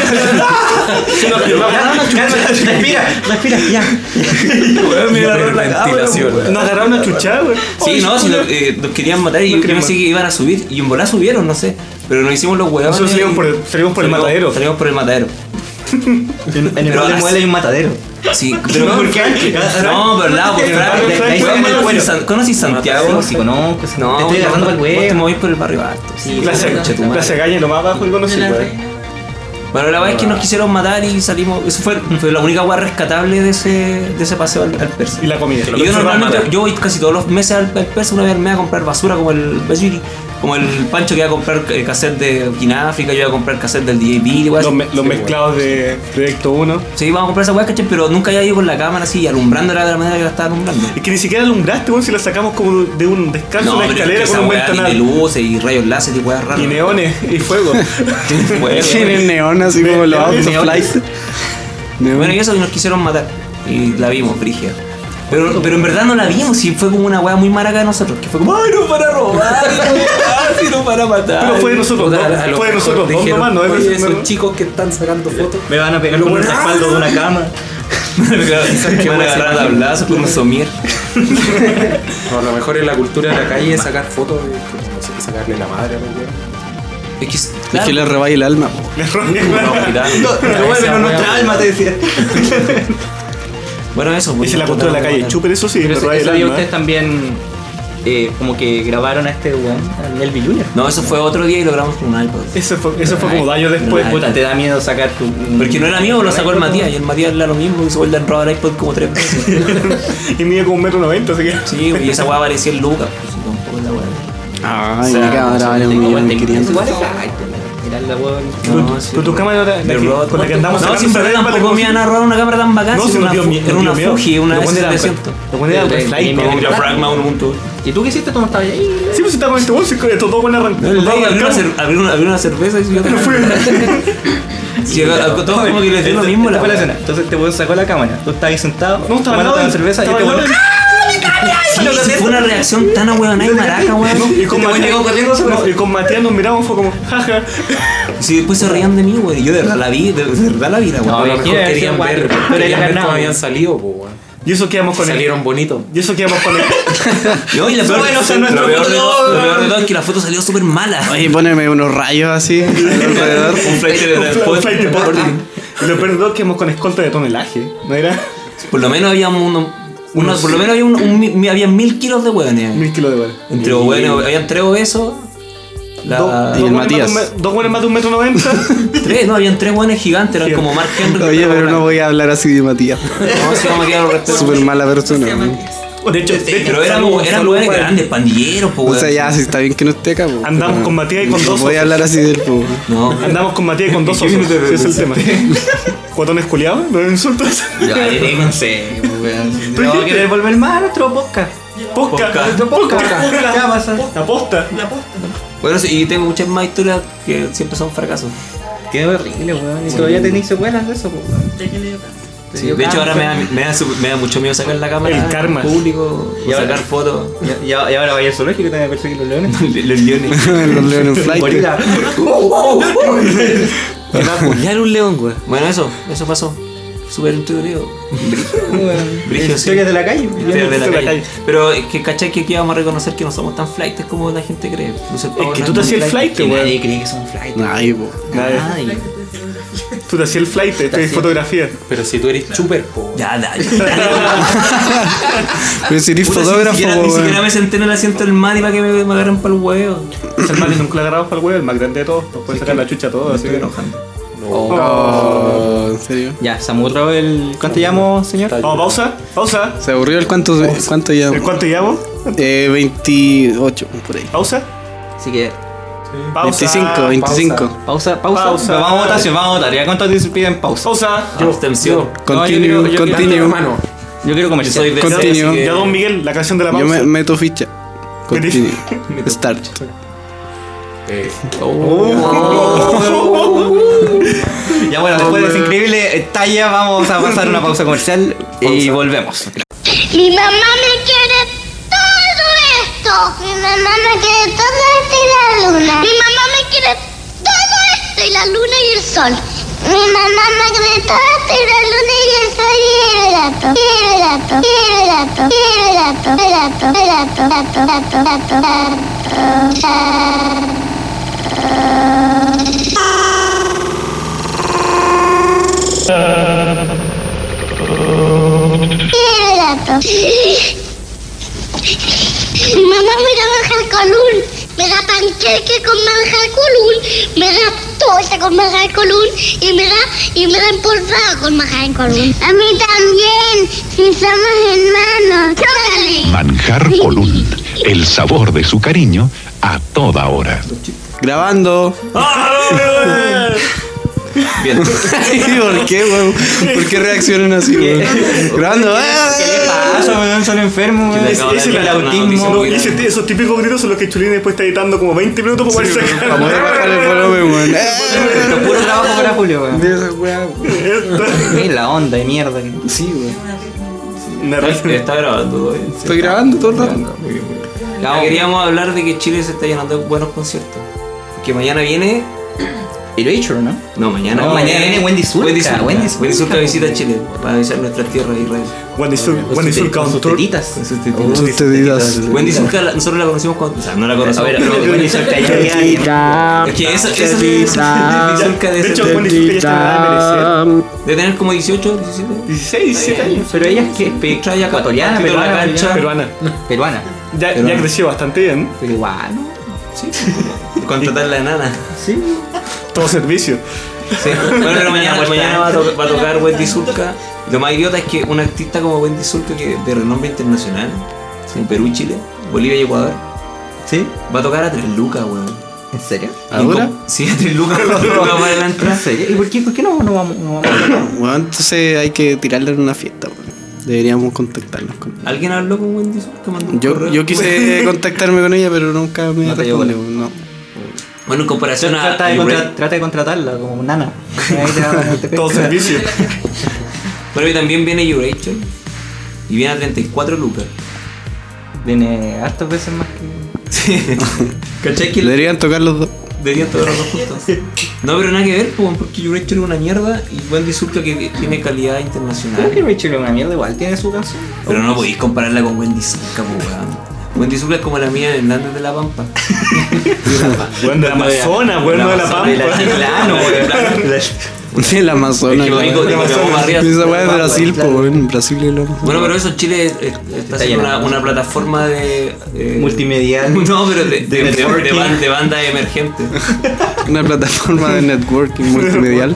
Cálmate, respira, respira, ya. Me agarraron la cámara, Hiperventilación. weón. Nos agarraron una chuchada, güey. Sí, no, si lo- eh, nos querían matar y yo querían pensé que iban a subir y en volar subieron, no sé. Pero nos hicimos los huevos. Nosotros salimos por el- salimos por el matadero. Salimos por el matadero. En el Pero Pero así- hay un matadero. Sí, pero No, ¿por ¿por qué? qué? No, verdad, por En el Frank. barrio Frank, Ahí fue fue bueno. en San- ¿Conoces Santiago? Sí, conozco. No, te estoy agarrando para el vos te huevo. movís por el barrio alto. Sí, Plaza concha tu madre. Plaza Gaña, lo más abajo que conocí, güey. Bueno, la verdad es que nos quisieron matar y salimos. Eso fue, fue la única hueá rescatable de ese, de ese paseo al, al persa. Y la comida. Y yo normalmente, yo voy casi todos los meses al, al persa una vez me voy a comprar basura como el Basuri, como el Pancho que iba a comprar eh, cassette de Kináfrica, yo iba a comprar cassette del D J B y weá Los, así. me- los mezclados de Proyecto uno. Sí, vamos a comprar esa weá, ¿cachai? Pero nunca había ido con la cámara así, alumbrándola de la manera que la estaba alumbrando. Es que ni siquiera alumbraste, güey, si la sacamos como de un descanso, una pero es escalera que con esa un weá tiene ventanal. luces y rayos láser y weá raras. Y neones y fuego. Tienen neón así como los autos flight. Bueno, y eso que nos quisieron matar. Y la vimos, Brigia. Pero, pero en verdad no la vimos y fue como una weá muy maraca de nosotros. Que fue como, ay, no para robar, no, no para matar. Pero fue de nosotros Puta, dos. a lo Fue de mejor nosotros dos dijeron, nomás, no oye, es esos chicos que están sacando fotos. Me van a pegar con el respaldo de una cama. que van a agarrar a tablazos con un somier. O a lo mejor en la cultura de la calle sacar fotos, y, no sé, sacarle la madre a los weones. Es que, Es claro, que le rebaya el alma. Le robé. no, gritando. Devuélvenos nuestra alma, te decía. Bueno, eso. Esa es la cultura de la calle. Chuper, eso sí, Pero le ese, robé el ese día alma. ustedes también eh, como que grabaron a este weón, al Elvi Junior. No, eso fue otro día y lo grabamos con un iPod. Eso fue, eso fue como daño después. Ay, Puta, te da miedo sacar tu... Porque no era mío, lo sacó el Matías. Y el Matías era lo mismo, hizo el robar el iPod como tres veces. Y mide como un metro noventa, así que. Sí, y esa weá parecía el Lucas. Pues, tampoco es la weá. Ay, mi cámara vale un millón quinientos. Igual es flight, mirar la weón. No, sí. Pero tu cámara era la De que- Rod. con la que andamos No, sacando siempre esa vez, tampoco vale, me iban a robar una cámara tan bacán. No, si si era nos una, dio fu- mie- era nos una dio miedo. Fuji, una Lo S ponen era- setecientos. Lo ponen era Pero, flight, eh, po. me- Como Fragma uno punto uno. ¿Y tú qué hiciste? ¿Tú no estabas ahí? Sí, pues estamos en este bolso y estos dos buenas arrancando. El Ley abrió una, cer- abrió una- abrió una cerveza y yo Sí, a- a- todos como que les dio lo mismo Esta la fue la weá. escena. Entonces te weón sacó la cámara. Tú estabas ahí sentado. No, estaba al tomándote lado una cerveza y estaba este al weón... lado Sí, sí, fue una reacción tan ahueonada y maraca, weón. Y con Este weón llegó corriendo Matías, sobre- no, y con Matías nos miramos, fue como, jaja. Sí, después se reían de mí, weón. Y yo de verdad la vi, de, de verdad la vi, la No, weón. A lo mejor ¿quién querían era ese ver, guapo? Pero querían era ver ganado. cómo habían salido, pues, weón. Y eso quedamos con el. Salieron bonitos. Y eso quedamos con el. No, y la peor, Bueno, o sea, lo, nuestro peor de foto- todo, lo peor de todo es que la foto salió súper mala. Oye, poneme unos rayos así alrededor. Un flight de Un después. flight de porte. Y lo peor de todo es que hemos con escolta de tonelaje. ¿No era? Por lo menos había uno, unos, por lo menos había, un, un mi- había mil kilos de hueones. Mil kilos de bar. Entre hueones, habían tres obesos. La, Y el buenos Matías. más de un me- Dos buenos más de un metro noventa. tres, no, habían tres hueones gigantes, eran como Mark Henry. Oye, pero no voy a hablar así de Matías. No, si vamos a quedar los respetos. Súper mala persona. weón. De hecho, de hecho, Pero eran, eran hueones grandes, pandilleros, po, O sea, hueón. ya, si está bien que no esté acá. po. Andamos con Matías y con No dos voy a osos. hablar así del po. No, Andamos con Matías y con dos osos. Ese es el tema. ¿Cuatones culiados? ¿No insultos? Ya, eh, no sé, weón. Pero No dijiste- querer volver más a nuestro podcast. Posca. Nuestro podcast. Ya pasa. Aposta. bueno, sí, y tengo muchas más historias que siempre son fracasos. Qué horrible, weón. Y todavía tenéis secuelas de eso, pues, weón. Sí, de hecho, ahora me da, me, da, su- me da mucho miedo sacar la cámara El karma. al público Y y ahora- sacar fotos. Y, y ahora vaya al zoológico y te van a perseguir los leones. Los leones. Los leones en flight. Gorila. Me va a apoyar un león, güey. Bueno, eso, eso pasó. Súper entretenido. Brígido, sí. Historias de la calle. Historias de la de la calle. calle. Pero es que cachai que aquí vamos a reconocer que no somos tan flightes como la gente cree. Lucer Es Pavo que no tú te tan hacías el flight. flight, Nadie weón. cree que son flight. Ay, po. Nadie. Tú te hacías el flight, te hacías fotografía. Pero si tú eres chuper, po. Ya, da, ya. Pero si eres Puta, si fotógrafo, ni siquiera, ni weón. siquiera me senté en el asiento del Mati para que me, me agarren para el huevo. Es el más nunca le agarramos para el huevo, el más grande de todos. Nos puede sacar la chucha a todos, así Estoy que. enojando. Oh, ¿en serio? Ya, Samurro, el... ¿cuánto llamo, señor? Vamos, pausa, pausa. ¿Se aburrió el cuánto, cuánto ya? ¿El cuánto llamo? Eh, veintiocho, por ahí. Pausa. Así que, Pausa. veinticinco, veinticinco. pausa, pausa. Pausa. Pero vamos a votación, vamos a votar. ¿Ya cuánto te piden pausa? Pausa. Abstención. Continue, yo quiero- yo quiero- continue. Mano. Yo quiero comer. Yo soy de Continue. ese, así que- Ya, don Miguel, la canción de la Yo pausa. me meto ficha. Continue. Start. Eh, Ya bueno, después de esa increíble talla vamos a pasar una pausa comercial y volvemos. Mi mamá me quiere todo esto. Mi mamá me quiere todo esto y la luna. Mi mamá me quiere todo esto y la luna y el sol. Mi mamá me quiere todo esto y la luna y el sol y el gato. Y el gato. Y el gato. Y el gato. El gato. El gato. Gato. Gato. Gato. El gato. Mi mamá me da manjar colún, me da panqueque con manjar colún, me da tosta con manjar colún y me da y me da empolvado con manjar colún. A mí también, si somos hermanos. ¡Chócale! Manjar Colún, el sabor de su cariño a toda hora. Grabando. Bien. ¿Por qué, weón? ¿Por qué reaccionan así, weón? Grabando. ¿Qué le pasa, weón? Son enfermos, weón. Que le acabo de Ese es dar el una autismo. noticia. Y ese- esos típicos gritos son los que Chulín después está editando como veinte minutos para poder sacar. Para poder bajarle el volumen, weón. Esto es puro trabajo para Julio, weón. De esa weá, weón. Es la onda de mierda. Sí, weón. Me río. Está grabando todavía. Estoy grabando todo el rato. Muy bien, muy bien. Ya, queríamos hablar de que Chile se está llenando de buenos conciertos. Que mañana viene. Erasure, ¿no? No, mañana. No, mañana viene Wendy Zulka. Wendy Zulka. Wendy Zulka. Wendy Zulka visita Chile para visitar nuestras tierras de Israel. Wendy Sul- Wendy Zulka Con on sus tour. tetitas. Con sus Oh, tetitas. sus tetitas. Wendy Zulka, la- nosotros la conocimos cuando. O sea, no la A conocemos, ver, pero. Wendy Zulka ya había- Tetita, Es que esa, esa es Wendy Zulka de De ese hecho, tiempo. Wendy Zulka ya está en edad de merecer. De tener como dieciocho, diecisiete. dieciséis, diecisiete años. Pero ella es que es pe- Trae acá ecuatoriana, partido en la peruana, cancha. Peruana. peruana. Ya, ya creció bastante bien. Pero igual, ¿no? Sí, contratar la enana. Sí. Todo servicio. Sí. Bueno, pero mañana, mañana va, a to- va a tocar Wendy Zulka. Lo más idiota es que una artista como Wendy Zulka, que de renombre internacional, en Perú y Chile, Bolivia y Ecuador, ¿Sí? va a tocar a tres lucas, weón. ¿En serio? ¿Ahora? Sí, a tres lucas lucas para la entrada. ¿En serio? ¿Y por qué, por qué no, no vamos, no vamos a tocar? Bueno, entonces hay que tirarle en una fiesta, weón. Deberíamos contactarnos con ella. ¿Alguien habló con Wendy Zulka? Mandó un Yo, correo. yo quise contactarme con ella, pero nunca me No te respondió. llegó. No. Bueno, en comparación a. Trata de, Libre- contra- trata de contratarla como nana. Ahí te va- te Todo pesca. servicio. Bueno, y también viene Eurachel. Y viene a treinta y cuatro lucas. Viene hartas veces más que. Sí. ¿Cachai? Que Deberían tocar los dos. deberían tocar los dos juntos. No, pero nada que ver, po, porque Eurachel es una mierda y Wendy Zulka que tiene calidad Creo que internacional. Rachel es una mierda, igual tiene su canción. Pero no podéis compararla con Wendy Zulka, po, weón. Wendy Zulka es como la mía de Hernández de la Pampa. Bueno, de la Amazonas, bueno, de la Pampa. De la Chiclano, weón. El Amazonas. Es que bonito, weón. que vamos arriba. Esa weá es de Brasil, pues, weón. Brasil es lo Bueno, pero eso Chile eh, eh, está haciendo lleno. una, una plataforma de. eh, Multimedial. No, pero de, de, de, de, networking. ban- de banda emergente. Una plataforma de networking multimedial.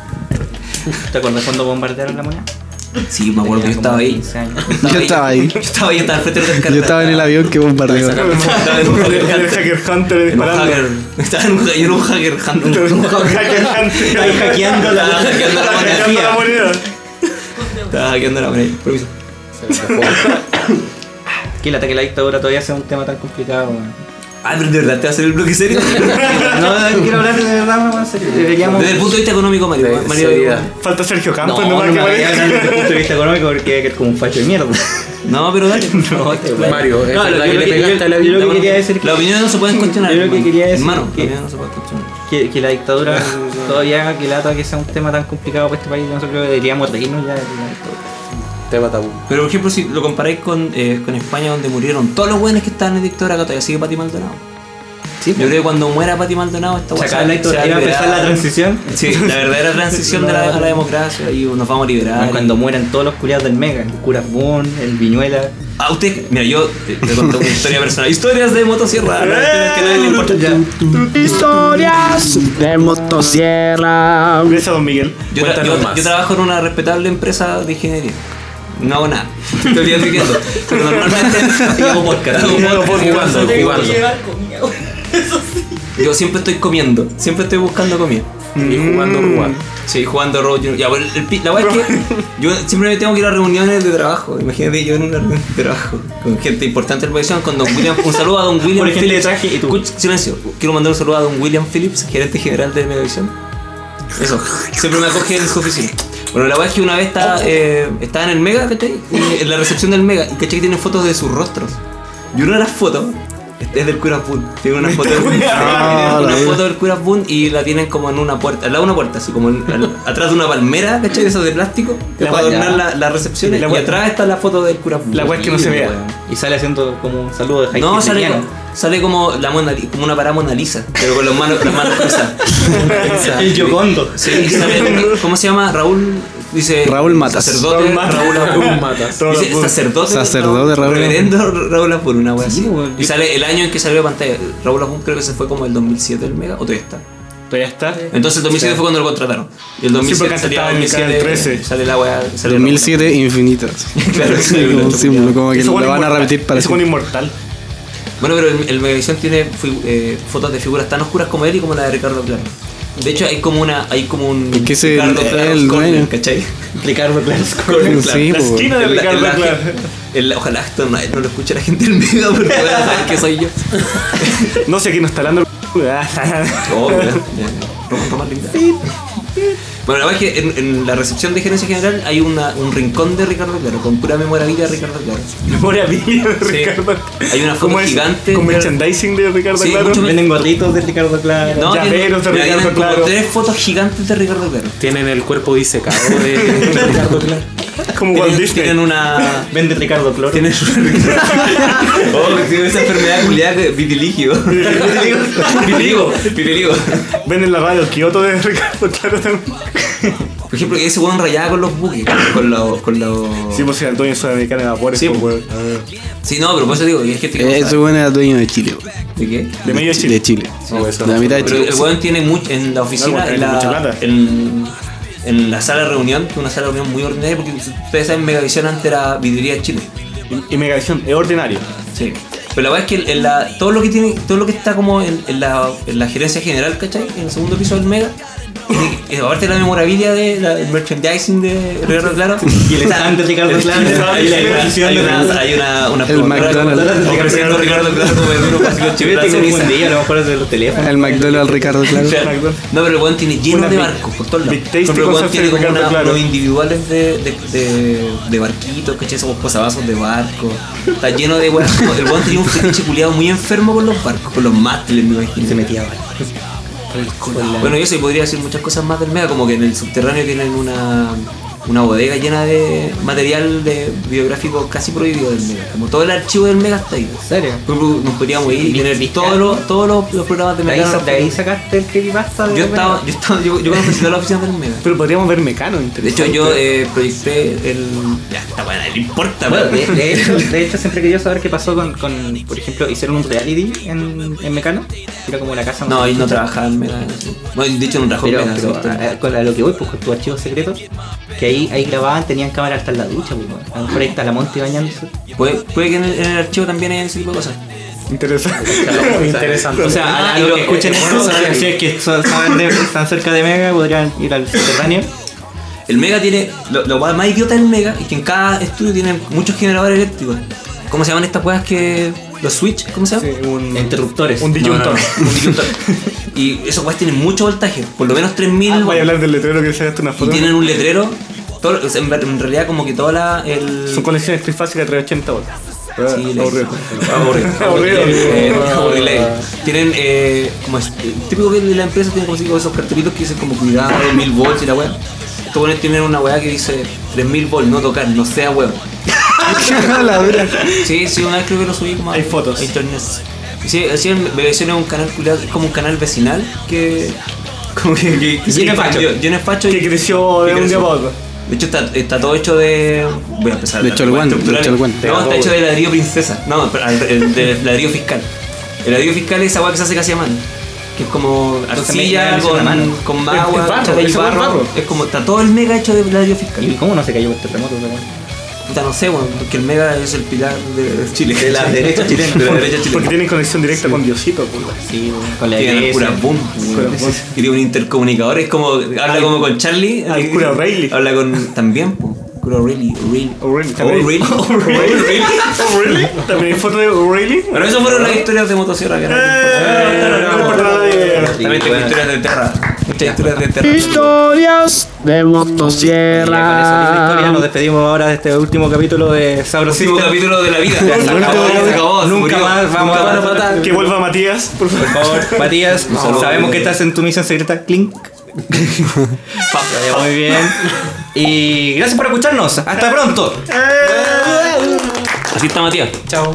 ¿Te acuerdas cuando bombardearon la moneda? Sí, me acuerdo que yo estaba ahí. quince años. Yo estaba ahí. Yo estaba ahí, estaba al frente del descarga. Yo estaba en el avión que bombardeó. Estaba en un El hacker hacker hunter en un disparando. hacker. Estaba en un, yo era un hacker hunter. Un Hacker hunter. Ahí hackeando la, Estaba hackeando la Hackeando la moneda. moneda. Estaba hackeando la moneda. Permiso. Que el ataque a la dictadura todavía sea un tema tan complicado, weón. Ah, pero de verdad te va a hacer el bloque serio. No, no quiero hablar de verdad, weón. en serio. Deberíamos. Desde el punto de vista económico, Mario. De Mario seriedad. Falta Sergio No, Campos, no, nomás no que me voy a parece. hablar desde el punto de vista económico porque es como un facho de mierda. No, pero dale. No, te voy a- Mario, es No, verdad lo- que yo le lo que- pegaste yo- a la yo lo que vida. quería decir que- Las opiniones no se pueden cuestionar. yo lo que hermano. quería decir Hermano, que- las opiniones no se pueden cuestionar. que, que la dictadura todavía que lata que sea un tema tan complicado para este país, nosotros deberíamos reírnos ya de la dictadura. Tema tabú. Pero por ejemplo, si lo comparáis con, eh, con España, donde murieron todos los buenos que estaban en dictadura, que todavía sigue Pati Maldonado. Sí, Yo creo que cuando muera Pati Maldonado, esta Se guasa acaba la dictadura, iba a empezar la transición. Sí, la verdadera transición de la, a la democracia y nos vamos a liberar. Cuando y- mueran todos los culiados del Mega, el Curas Bon, el Viñuela. Ah, usted, mira, yo te, te conté una historia personal. Historias de motosierra. ¿no? Historias que a nadie le importa. Ya. Historias de motosierra. Gracias, don Miguel. Yo, tra- Cuéntanos yo- más. yo trabajo en una respetable empresa de ingeniería. No hago nada. Estoy admitiendo. Pero normalmente hago podcast. Hago Hago podcast. podcast. Jugando, jugando. Yo siempre estoy comiendo. Siempre estoy buscando comida. Y jugando Rúa. Sí, jugando Road Junior. Ya, bueno, el, el, la weá es que yo siempre me tengo que ir a reuniones de trabajo. Imagínate yo en una reunión de trabajo con gente importante en la televisión, con Don William. Un saludo a Don William Por ejemplo, Phillips. de traje y tú. Escucha, silencio. Quiero mandar un saludo a Don William Phillips, gerente general de Megavisión. Eso, siempre me acoge en su oficina. Bueno, la weá es que una vez estaba, eh, estaba en el Mega, ¿cachai? Y en la recepción del Mega, y ¿cachai? Que tienen fotos de sus rostros. Y una de las fotos es del Cura Boon. Tiene una foto del Ah, una la foto del Cura Boon y la tienen como en una puerta, al lado de una puerta, así como en- al- atrás de una palmera, ¿cachai? De esas de plástico, que La para weá- adornar la, la recepción. La Y weá- atrás está la foto del Cura Boon. La weá es que no se vea. Y sale haciendo como un saludo de Haití. No, sale, Indiana. sale como, la Mona Li- como una parada Mona Lisa, pero con las manos, las manos cruzadas. El Yocondo. Sí, y sale, ¿cómo se llama? Raúl, dice. Raúl Matas. Sacerdote Raúl Matas. Raúl Raúl Apur. Matas. Dice sacerdote. Sacerdote Raúl Apur. Reverendo Raúl Apur, una wea así. weón. Y sale el año en que salió a pantalla. Raúl Apur creo que se fue como el dos mil siete el Mega, o todavía está. Todavía está. Entonces el dos mil siete fue cuando lo contrataron. Y el dos mil siete porque salía estaba en el canal trece. Sale la wea. Sale dos mil siete infinitas. Claro, sí, Sí, como, claro. símbolo, como que Ese lo weón van a inmortal. repetir para Ese weón siempre. inmortal. Bueno, pero el, el Megavisión tiene fi- eh, fotos de figuras tan oscuras como él y como la de Ricardo Claro. De hecho, hay como una, hay como un Es que ese es Ricardo el- Claro el Corner, dueño. ¿cachai? Ricardo Claro. Corner, Sí, La po, esquina de En la- Ricardo en la- Claro. en la- ojalá esto no, no lo escuche la gente del Mega porque van a saber que soy yo. No sé quién nos está hablando. Oh, weón. Ya, Roma- Roma linda. Bueno, la verdad es que en, en la recepción de gerencia general hay una, un rincón de Ricardo Claro, con pura memorabilia de Ricardo Claro. Memoria viva de Sí. Ricardo. Hay una foto ¿Cómo es? gigante Con de- merchandising de Ricardo Sí, Claro. mucho- Venden gorritos de Ricardo Claro. No, Llaveros tienen, de mira, Ricardo tienen como Claro. tres fotos gigantes de Ricardo Claro. Tienen el cuerpo disecado de Ricardo Claro. Como Walt Tienen, Disney. tienen una. Vende Ricardo Cloro. Tienen oh, tienen esa enfermedad culiada que vitiligio. Vitiligo. Vitiligo. Ven en la radio Kioto de Ricardo Claro también. Por ejemplo, ese weón rayaba con los buques. Con los. Con los... Sí, pues si era el dueño sudamericano de vapores. Sí, pues, pues. weón. Sí, no, pero por eso digo, y es que te Ese weón era dueño de Chile, weón. ¿De qué? De medio Chile. De Chile. No, eso De la no. mitad de Pero Chile. el weón tiene mucho en la oficina, No, en, tiene mucha la, plata. en, en la sala de reunión, que es una sala de reunión muy ordinaria, porque ustedes saben, Megavisión antes era Vidriería Chile. Y, y Megavisión es ordinario. Sí. Pero la verdad es que en la, todo lo que tiene, todo lo que está como en, en la, en la gerencia general, ¿cachai? En el segundo piso del Mega. Y, y aparte de la memorabilia de la, el merchandising de Ricardo Claro. Y el stand de Ricardo Claro. Hay una, hay una, hay una, una El promotora McDonald's. ofreciendo a Ricardo Claro como en unos pasillos chivetes. Te confundí, a lo mejor es de los teléfonos. El McDonald's Ricardo Claro. No, pero el weón tiene lleno Una de big- barcos por todos lados. big tasty Por ejemplo, el weón cosas tiene de como Ricardo una- Claro. unos individuales de, de, de, de barquitos, ¿cachai? Somos posavasos de barcos. Está lleno de weón. El weón tenía un fetiche culiado muy enfermo con los barcos, con los mástiles, me imagino. Se metía mal. Bueno, y eso, y podría decir muchas cosas más del Mega, como que en el subterráneo tienen una, una bodega llena de material de biográfico casi prohibido del Mega. Como todo el archivo del Mega está ahí. ¿En serio? Por ejemplo, nos podríamos ir y tener todos los, todos los, los programas de De ahí, Mega. de ahí sacaste el creepypasta de Yo estaba, yo estaba, yo, yo cuando visité la oficina del Mega. Pero podríamos ver Mecano. De interesante. hecho, yo eh, proyecté el. Ya, está buena, no importa, Bueno, pero- de, de hecho, de hecho, siempre quería saber qué pasó con, con, por ejemplo, hicieron un reality en, en Mecano, que era como la casa. No, sé ahí no qué. trabajaba en Mega. Bueno, de hecho, no trabajó en Pero, Mega. pero sí, a, a- con a lo que voy, pues con tus archivos secretos, que ahí, ahí grababan, tenían cámara hasta en la ducha, pues, bueno. A lo mejor ahí está la Monty bañándose. Puede, puede que en el, en el archivo también haya ese tipo de cosas. Interesante. Interesante. O sea, a, a Y los lo- que escuchen eh, esto, bueno, saben- si es que so- saben de, están cerca de Mega, podrían ir al subterráneo. El Mega tiene. Lo, lo más idiota del Mega es que en cada estudio tienen muchos generadores eléctricos. ¿Cómo se llaman estas cosas que. Los switch? ¿Cómo se llaman? Sí, un, Interruptores. un disyuntor. No, no, no, un disyuntor. Y esos weas tienen mucho voltaje, por lo menos tres mil. Ah, voy a hablar del letrero que sacaste una Y foto. tienen un letrero. todo- o sea, en, ver- en realidad, como que toda la. El, Son conexiones trifásicas de trescientos ochenta volts. Sí, le- Aburrido. Aburrido. Aburrido. Eh, aburrido. Tienen, eh, como es, eh, típico que de la empresa tienen como así, como esos cartelitos que dicen como cuidado, mil volts y la weá. Estos weones tienen una weá que dice tres mil volts, no tocar, no sea weón. La dura. Sí, sí, una vez creo que lo subí como a, Hay fotos. a internet. Sí, así el Megavisión es un canal culiado, es como un canal vecinal que. Como que, que, que Sí, lleno de facho. facho. Lleno de facho y- Que creció que de un día creció. para otro. De hecho, está, está todo hecho de. Voy a empezar. De las Cholguán, weas estructurales. de Cholguán. No, está hecho de ladrillo princesa. No, pero, al- el, de ladrillo fiscal. El ladrillo fiscal es esa weá que se hace casi a mano. Que es como Entonces, arcilla me- me con, a mano. con Es- agua, es barro, ¿cachai? ese weá es barro. Es como. Está todo el mega hecho de ladrillo fiscal. ¿Y cómo no se cayó por terremoto? weón? Ya no sé, bueno, porque el Mega es el pilar de Chile. De la derecha chilena. De la derecha chilena. Porque tienen conexión directa con Diosito, pues. Sí, con la Tiene el iglesia. cura Boom. Y tiene un intercomunicador, es como. Habla Al- como con Charlie. al cura O'Reilly. Habla con. También, po. Cura O'Reilly. O'Reilly. O'Reilly. O'Reilly. O'Reilly. O'Reilly. También hay foto de O'Reilly. Bueno, esas fueron las historias de motosierra que No importa nada de. también tengo historias de Terra. Muchas historias de Terra. Historias de Y con esa linda historia motosierra. nos despedimos ahora de este último capítulo de Sabro Último System. capítulo de la vida. Se Se acabó, acabó, se acabó, se Nunca murió. más vamos Nunca a- más nos matan. Que vuelva Matías, por favor. Por favor, Matías, sabemos que estás en tu misión secreta. Clink. Muy bien. Y gracias por escucharnos. Hasta pronto. Así está Matías. Chao.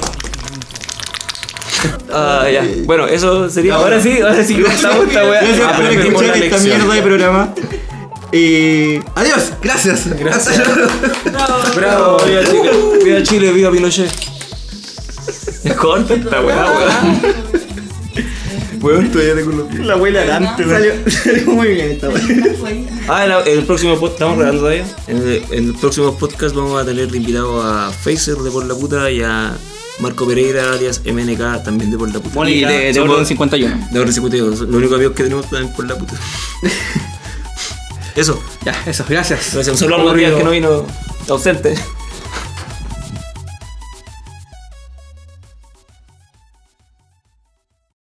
Ah, ya. Bueno, eso sería. Ahora sí, ahora sí. Estamos esta weá. Gracias por Aprendimos escuchar la esta lección. mierda de programa. Y adiós. Gracias. Gracias. Bravo, viva Chile, viva Chile, viva Pinochet. Es corta esta weá, weón. Weón, todavía tengo los pies. La abuela Arante, Salió, salió muy bien esta wea. Ah, en la- en el próximo podcast, estamos grabando todavía. En el, en el próximo podcast vamos a tener de invitado a Phaser de Por la Puta y a Marco Pereira, alias M N K, también de Por la Puta. Y de, de Somos- Orden cincuenta y uno. De Orden cincuenta y uno, los únicos amigos que tenemos también Por la Puta. Eso, Ya, eso, gracias. gracias. Un saludo a Matías que no vino ausente.